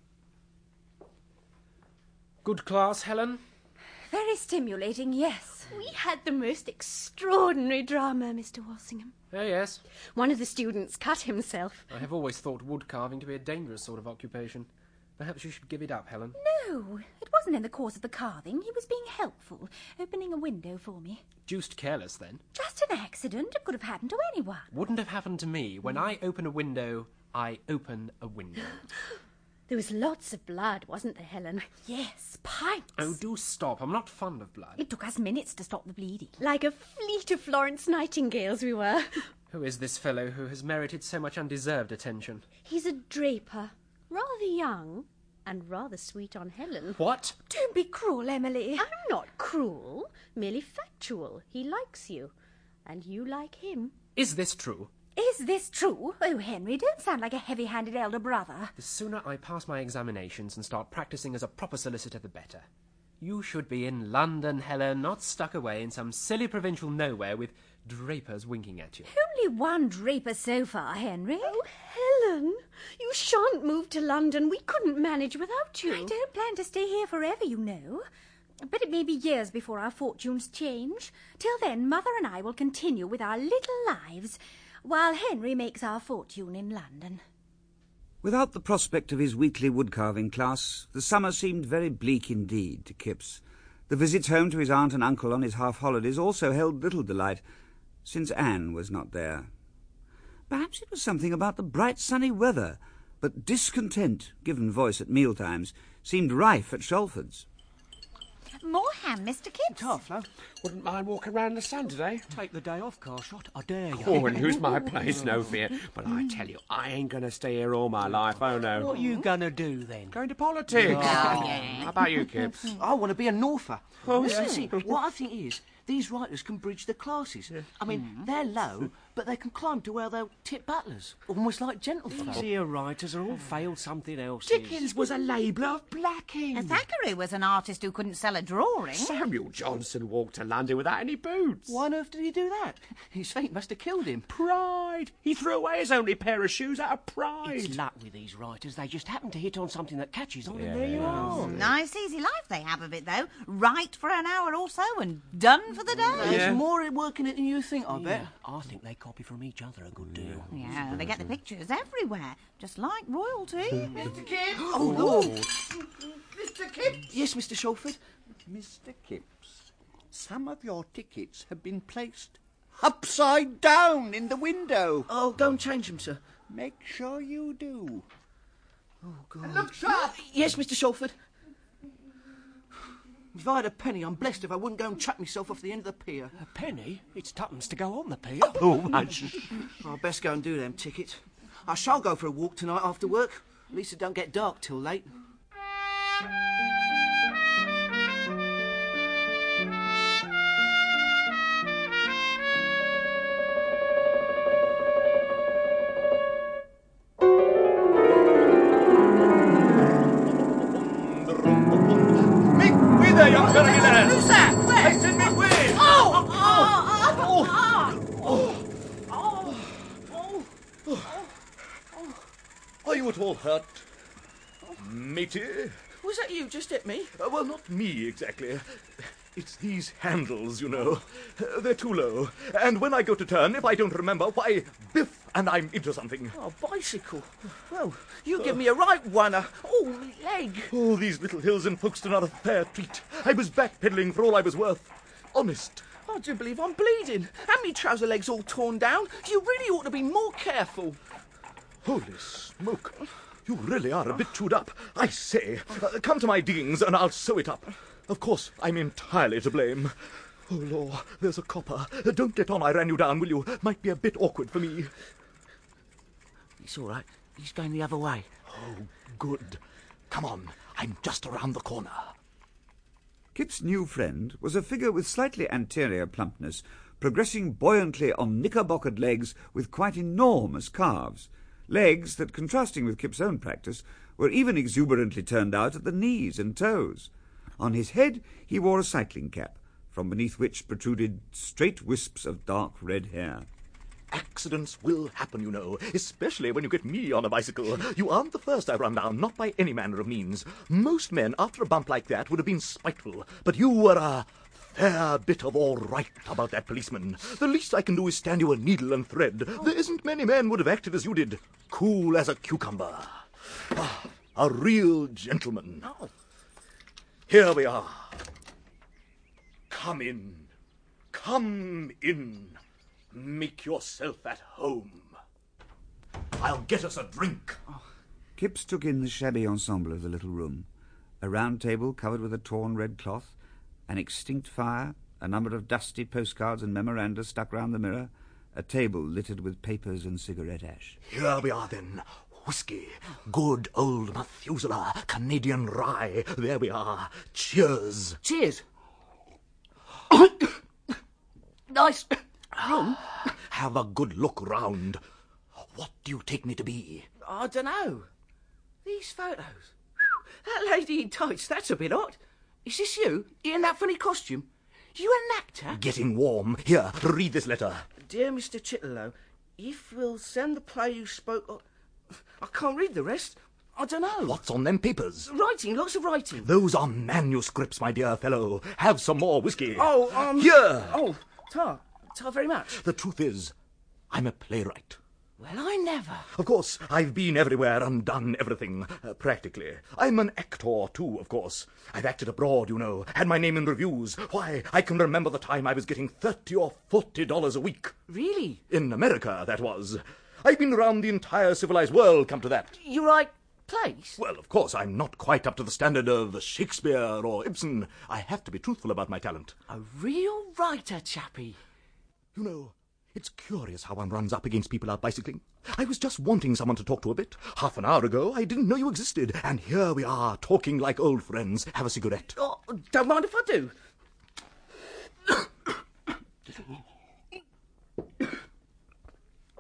Good class, Helen? Very stimulating, yes. We had the most extraordinary drama, Mister Walsingham. Oh, yes. One of the students cut himself. I have always thought wood carving to be a dangerous sort of occupation. Perhaps you should give it up, Helen. No, it wasn't in the course of the carving. He was being helpful, opening a window for me. Deuced careless, then. Just an accident. It could have happened to anyone. Wouldn't have happened to me. When I open a window, I open a window. There was lots of blood, wasn't there, Helen? Yes, pints. Oh, do stop. I'm not fond of blood. It took us minutes to stop the bleeding. Like a fleet of Florence Nightingales we were. Who is this fellow who has merited so much undeserved attention? He's a draper. Rather young and rather sweet on Helen. What? Don't be cruel, Emily. I'm not cruel, merely factual. He likes you, and you like him. Is this true? Is this true? Oh, Henry, don't sound like a heavy-handed elder brother. The sooner I pass my examinations and start practising as a proper solicitor, the better. You should be in London, Helen, not stuck away in some silly provincial nowhere with drapers winking at you. Only one draper so far, Henry. Oh, Helen, you shan't move to London. We couldn't manage without you. I don't plan to stay here forever, you know. But it may be years before our fortunes change. Till then, Mother and I will continue with our little lives, while Henry makes our fortune in London. Without the prospect of his weekly wood-carving class, the summer seemed very bleak indeed to Kipps. The visits home to his aunt and uncle on his half-holidays also held little delight, since Anne was not there. Perhaps it was something about the bright sunny weather, but discontent, given voice at mealtimes, seemed rife at Shalford's. More ham, Mister Kipps. Tough, Flo. Wouldn't mind walking round in the sun today. Take the day off, Carshot. I dare you. Oh, and who's my place? No fear. But I tell you, I ain't going to stay here all my life. Oh, no. What are you going to do, then? Going to politics. Oh, yeah. How about you, Kipps? I want to be a Norther. Oh, Listen, yeah. see, what I think is, these writers can bridge the classes. I mean, they're low, but but they can climb to where they'll tip butlers, almost like gentlefolk. Dear writers are all failed something else. Dickens was a labourer of blacking. Thackeray was an artist who couldn't sell a drawing. Samuel Johnson walked to London without any boots. Why on earth did he do that? His feet must have killed him. Pride. He threw away his only pair of shoes out of pride. It's luck with these writers. They just happen to hit on something that catches on, and there you are. Nice easy life they have of it, though. Write for an hour or so and done for the day. There's more work in it than you think, I bet. I think they copy from each other a good deal. Yeah, they get the pictures everywhere, just like royalty. Mister Kipps! Oh, Lord. Mister Kipps! Yes, Mister Shawford? Mister Kipps, some of your tickets have been placed upside down in the window. Oh, go and change them, sir. Make sure you do. Oh, God. And look sharp! Yes, Mister Shawford. If I had a penny, I'm blessed if I wouldn't go and chuck myself off the end of the pier. A penny? It's tuppence to go on the pier. Oh, hush. I'll best go and do them tickets. I shall go for a walk tonight after work. At least it don't get dark till late. Who's that? Where? Hasten me with! Oh! Oh! Oh! Oh! Oh! Oh! Are you at all hurt, matey? Was that you just hit me? Uh, well, not me exactly. It's these handles, you know. Uh, they're too low. And when I go to turn, if I don't remember, why, biff, and I'm into something. Oh, bicycle. Well, you give me a right oneer. Oh, me leg. Oh, these little hills in Folkestone are a fair treat. I was backpedaling for all I was worth. Honest. I do believe I'm bleeding. And me trouser legs all torn down. You really ought to be more careful. Holy smoke. You really are a bit chewed up. I say, uh, come to my diggings and I'll sew it up. Of course, I'm entirely to blame. Oh, Lord, there's a copper. Uh, don't let on I ran you down, will you? Might be a bit awkward for me. It's all right. He's going the other way. Oh, good. Come on, I'm just around the corner. Kip's new friend was a figure with slightly anterior plumpness, progressing buoyantly on knickerbockered legs with quite enormous calves. Legs that, contrasting with Kip's own practice, were even exuberantly turned out at the knees and toes. On his head he wore a cycling cap, from beneath which protruded straight wisps of dark red hair. Accidents will happen, you know, especially when you get me on a bicycle. You aren't the first I've run down, not by any manner of means. Most men, after a bump like that, would have been spiteful, but you were a fair bit of all right about that policeman. The least I can do is stand you a needle and thread. There isn't many men would have acted as you did, cool as a cucumber. Ah, a real gentleman. Oh. Here we are. Come in. Come in. Make yourself at home. I'll get us a drink. Oh. Kipps took in the shabby ensemble of the little room. A round table covered with a torn red cloth, an extinct fire, a number of dusty postcards and memoranda stuck round the mirror, a table littered with papers and cigarette ash. Here we are, then. Whiskey. Good old Methuselah. Canadian rye. There we are. Cheers. Cheers. Nice room. Have a good look round. What do you take me to be? I don't know. These photos. That lady in tights, that's a bit odd. Is this you? In that funny costume? You an actor? Getting warm. Here, read this letter. Dear Mister Chitterlow, if we'll send the play you spoke of... I can't read the rest. I don't know. What's on them papers? Writing, lots of writing. Those are manuscripts, my dear fellow. Have some more whiskey. Oh, um... Here! Oh, tar. Tar very much. The truth is, I'm a playwright. Well, I never. Of course, I've been everywhere and done everything, uh, practically. I'm an actor, too, of course. I've acted abroad, you know, had my name in reviews. Why, I can remember the time I was getting thirty or forty dollars a week. Really? In America, that was. I've been around the entire civilized world, come to that. You write plays? Well, of course, I'm not quite up to the standard of Shakespeare or Ibsen. I have to be truthful about my talent. A real writer, chappie. You know, it's curious how one runs up against people out bicycling. I was just wanting someone to talk to a bit. Half an hour ago, I didn't know you existed. And here we are, talking like old friends. Have a cigarette. Oh, don't mind if I do.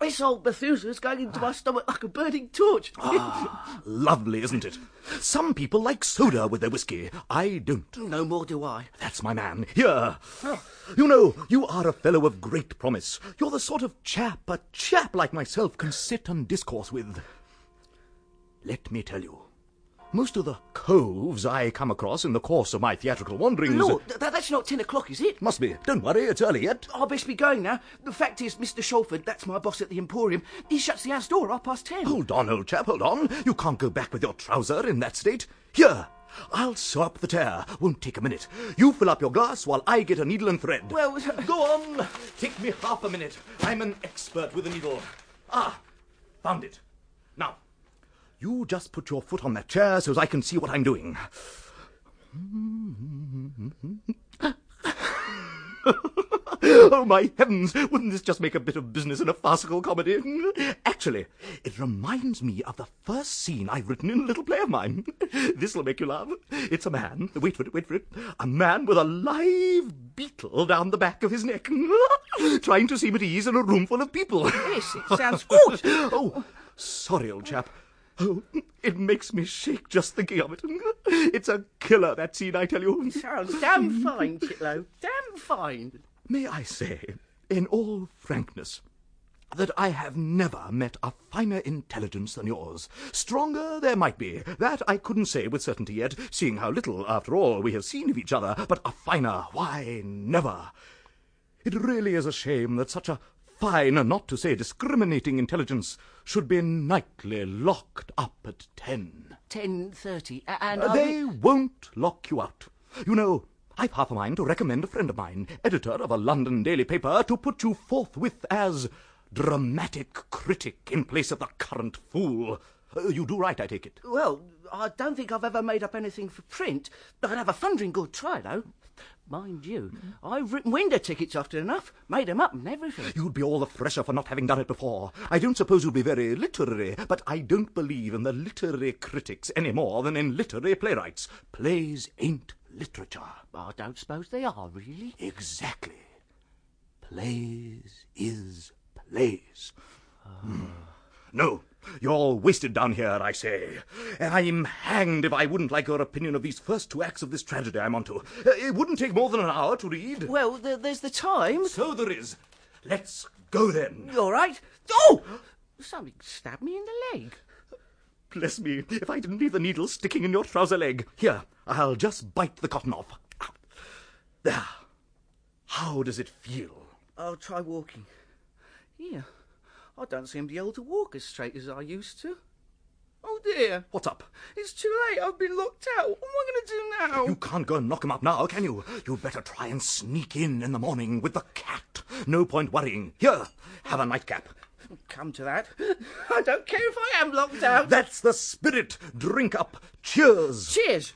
This old Methuselah's going into my stomach like a burning torch. Ah, lovely, isn't it? Some people like soda with their whiskey. I don't. No more do I. That's my man. Here. You know, you are a fellow of great promise. You're the sort of chap a chap like myself can sit and discourse with. Let me tell you, most of the coves I come across in the course of my theatrical wanderings... Lord, th- that's not ten o'clock, is it? Must be. Don't worry, it's early yet. I best be going now. The fact is, Mister Shalford, that's my boss at the Emporium, he shuts the house door at half past ten. Hold on, old chap, hold on. You can't go back with your trouser in that state. Here, I'll sew up the tear. Won't take a minute. You fill up your glass while I get a needle and thread. Well... Go on. Take me half a minute. I'm an expert with a needle. Ah, found it. Now, you just put your foot on that chair so as I can see what I'm doing. Oh, my heavens! Wouldn't this just make a bit of business in a farcical comedy? Actually, it reminds me of the first scene I've written in a little play of mine. This'll make you laugh. It's a man, wait for it, wait for it, a man with a live beetle down the back of his neck, trying to seem at ease in a room full of people. Yes, it sounds good. Oh, sorry, old chap. Oh, it makes me shake just thinking of it. It's a killer, that scene, I tell you. Sounds damn fine, Chitlow. Damn fine. May I say, in all frankness, that I have never met a finer intelligence than yours. Stronger there might be. That I couldn't say with certainty yet, seeing how little, after all, we have seen of each other. But a finer, why, never. It really is a shame that such a fine, not to say discriminating intelligence should be nightly locked up at ten. Ten thirty, and... Uh, they won't lock you out. You know, I've half a mind to recommend a friend of mine, editor of a London daily paper, to put you forthwith as dramatic critic in place of the current fool. Uh, you do right, I take it. Well, I don't think I've ever made up anything for print. I'd have a thundering good try, though. Mind you, I've written window tickets often enough, made them up and everything. You'd be all the fresher for not having done it before. I don't suppose you'll be very literary, but I don't believe in the literary critics any more than in literary playwrights. Plays ain't literature. I don't suppose they are, really. Exactly. Plays is plays. Uh... Mm. No, you're wasted down here, I say. I'm hanged if I wouldn't like your opinion of these first two acts of this tragedy I'm onto. Uh, it wouldn't take more than an hour to read. Well, th- there's the time. So there is. Let's go then. You all right? Oh! Something stabbed me in the leg. Bless me, if I didn't leave the needle sticking in your trouser leg. Here, I'll just bite the cotton off. There. How does it feel? I'll try walking. Here. I don't seem to be able to walk as straight as I used to. Oh, dear. What's up? It's too late. I've been locked out. What am I going to do now? You can't go and knock him up now, can you? You'd better try and sneak in in the morning with the cat. No point worrying. Here, have a nightcap. Come to that. I don't care if I am locked out. That's the spirit. Drink up. Cheers. Cheers.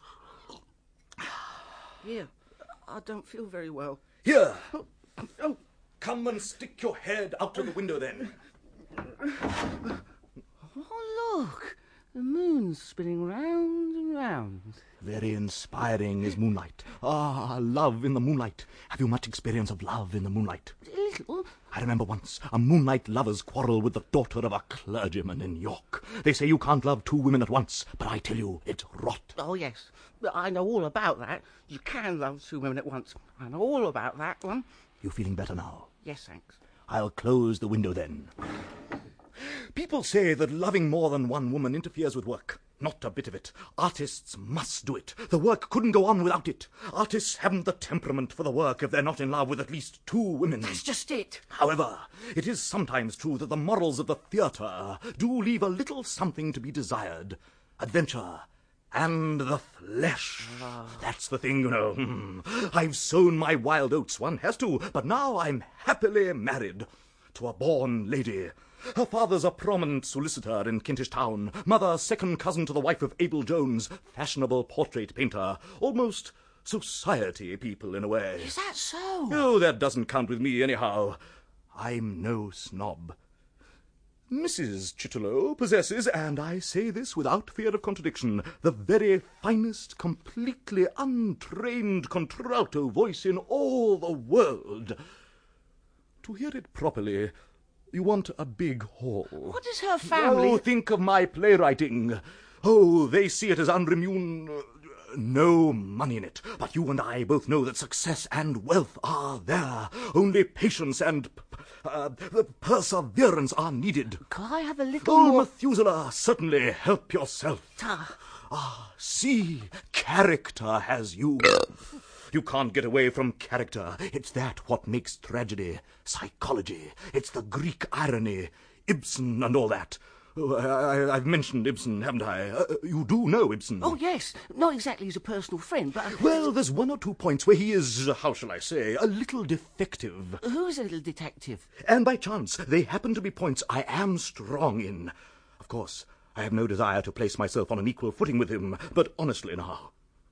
Here. I don't feel very well. Here. Oh. Oh. Come and stick your head out of the window then. Oh, look. The moon's spinning round and round. Very inspiring is moonlight. Ah, love in the moonlight. Have you much experience of love in the moonlight? A little. I remember once a moonlight lover's quarrel with the daughter of a clergyman in York. They say you can't love two women at once, but I tell you, it's rot. Oh, yes. I know all about that. You can love two women at once. I know all about that one. You feeling better now? Yes, thanks. I'll close the window then. People say that loving more than one woman interferes with work. Not a bit of it. Artists must do it. The work couldn't go on without it. Artists haven't the temperament for the work if they're not in love with at least two women. That's just it. However, it is sometimes true that the morals of the theatre do leave a little something to be desired. Adventure and the flesh. Oh. That's the thing, you know. Mm. I've sown my wild oats, one has to, but now I'm happily married to a born lady. Her father's a prominent solicitor in Kentish Town, mother second cousin to the wife of Abel Jones, fashionable portrait painter, almost society people in a way. Is that so? Oh, that doesn't count with me anyhow. I'm no snob. Missus Chitterlow possesses, and I say this without fear of contradiction, the very finest, completely untrained contralto voice in all the world. To hear it properly, You want a big hall. What does her family... Oh, think of my playwriting. Oh, they see it as unremun... Uh, no money in it. But you and I both know that success and wealth are there. Only patience and uh, perseverance are needed. Can I have a little oh, more... Methuselah, certainly help yourself. Ah. Ah, see, character has you. You can't get away from character. It's that what makes tragedy, psychology. It's the Greek irony, Ibsen and all that. Oh, I, I, I've mentioned Ibsen, haven't I? Uh, you do know Ibsen. Oh, yes. Not exactly as a personal friend, but... Well, there's one or two points where he is, how shall I say, a little defective. Who's a little detective? And by chance, they happen to be points I am strong in. Of course, I have no desire to place myself on an equal footing with him, but honestly now,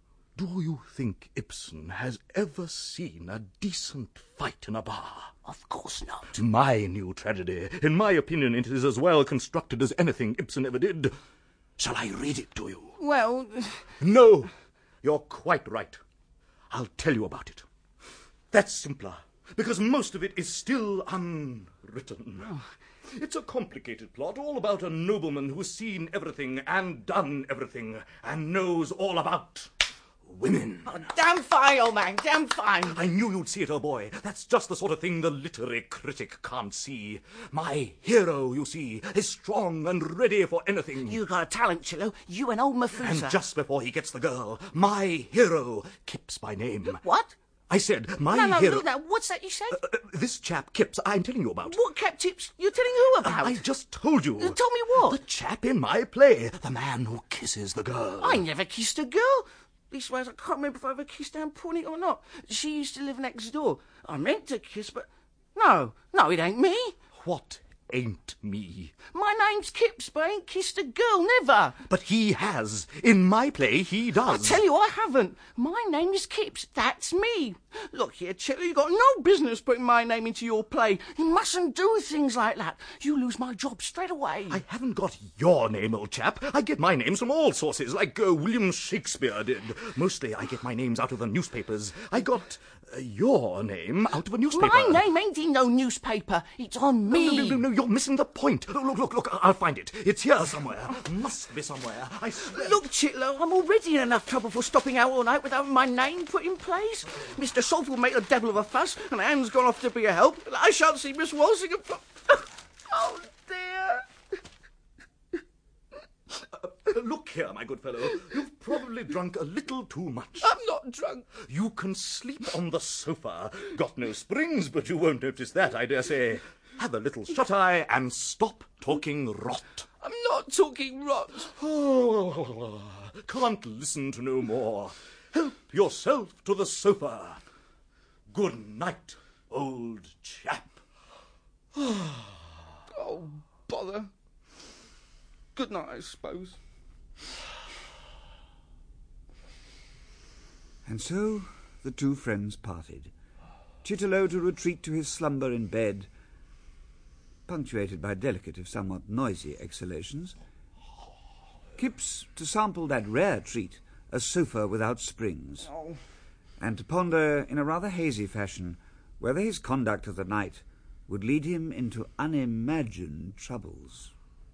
do you think Ibsen has ever seen a decent fight in a bar? Of course not. My new tragedy. In my opinion, it is as well constructed as anything Ibsen ever did. Shall I read it to you? Well... No, you're quite right. I'll tell you about it. That's simpler, because most of it is still unwritten. Oh. It's a complicated plot, all about a nobleman who's seen everything and done everything, and knows all about... women. Oh, damn fine, old man, damn fine. I knew you'd see it, old boy. That's just the sort of thing the literary critic can't see. My hero, you see, is strong and ready for anything. You got a talent, Chillo. You and old Methuselah. And just before he gets the girl, my hero, Kipps by name. What? I said, my no, no, hero... No, no, what's that you said? Uh, uh, this chap, Kipps, I'm telling you about. What Cap Tips? You're telling who about? Uh, I just told you. Uh, tell me what? The chap in my play. The man who kisses the girl. I never kissed a girl. Leastwise, I can't remember if I ever kissed Anne Pawnick or not. She used to live next door. I meant to kiss, but... No, no, it ain't me. What ain't me? My name's Kipps, but I ain't kissed a girl, never. But he has. In my play, he does. I tell you, I haven't. My name is Kipps. That's me. Look here, Chillo, you got no business putting my name into your play. You mustn't do things like that. You lose my job straight away. I haven't got your name, old chap. I get my names from all sources, like uh, William Shakespeare did. Mostly I get my names out of the newspapers. I got uh, your name out of a newspaper. My name ain't in no newspaper. It's on me. No, no, no, no, you're missing the point. Look, look, look, look, I'll find it. It's here somewhere. Must be somewhere. I swear. Look, Chitlow, I'm already in enough trouble for stopping out all night without my name put in place. Mister Salt will make a devil of a fuss, and Anne's gone off to be a help, and I shan't see Miss Walsingham for... Oh, dear. Uh, look here, my good fellow. You've probably drunk a little too much. I'm not drunk. You can sleep on the sofa. Got no springs, but you won't notice that, I dare say. Have a little shut-eye and stop talking rot. I'm not talking rot. Oh, can't listen to no more. Help yourself to the sofa. Good night, old chap. Oh, bother. Good night, I suppose. And so the two friends parted. Chitterlow to retreat to his slumber in bed, punctuated by delicate if somewhat noisy exhalations. Kipps to sample that rare treat, a sofa without springs, oh. and to ponder in a rather hazy fashion whether his conduct of the night would lead him into unimagined troubles.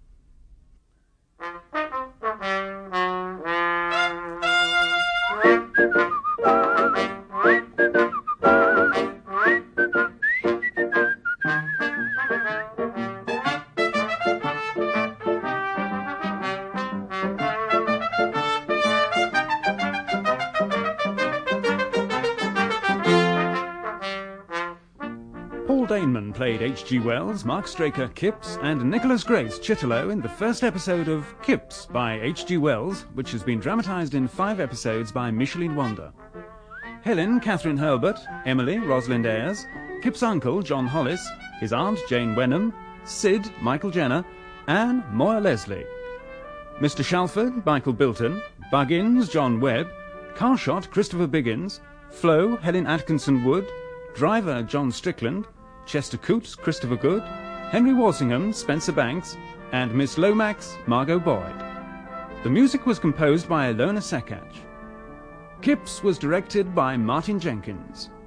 Paul Dainman played H G Wells, Mark Straker Kipps, and Nicholas Grace Chitterlow in the first episode of Kipps by H G Wells, which has been dramatised in five episodes by Micheline Wander. Helen, Catherine Hurlbert, Emily, Rosalind Ayres, Kipps' uncle, John Hollis, his aunt, Jane Wenham, Sid, Michael Jenner, Anne, Moira Leslie. Mister Shalford, Michael Bilton, Buggins, John Webb, Carshot, Christopher Biggins, Flo, Helen Atkinson Wood, Driver, John Strickland, Chester Coots, Christopher Good, Henry Walsingham, Spencer Banks, and Miss Lomax, Margot Boyd. The music was composed by Ilona Sekach. Kipps was directed by Martin Jenkins.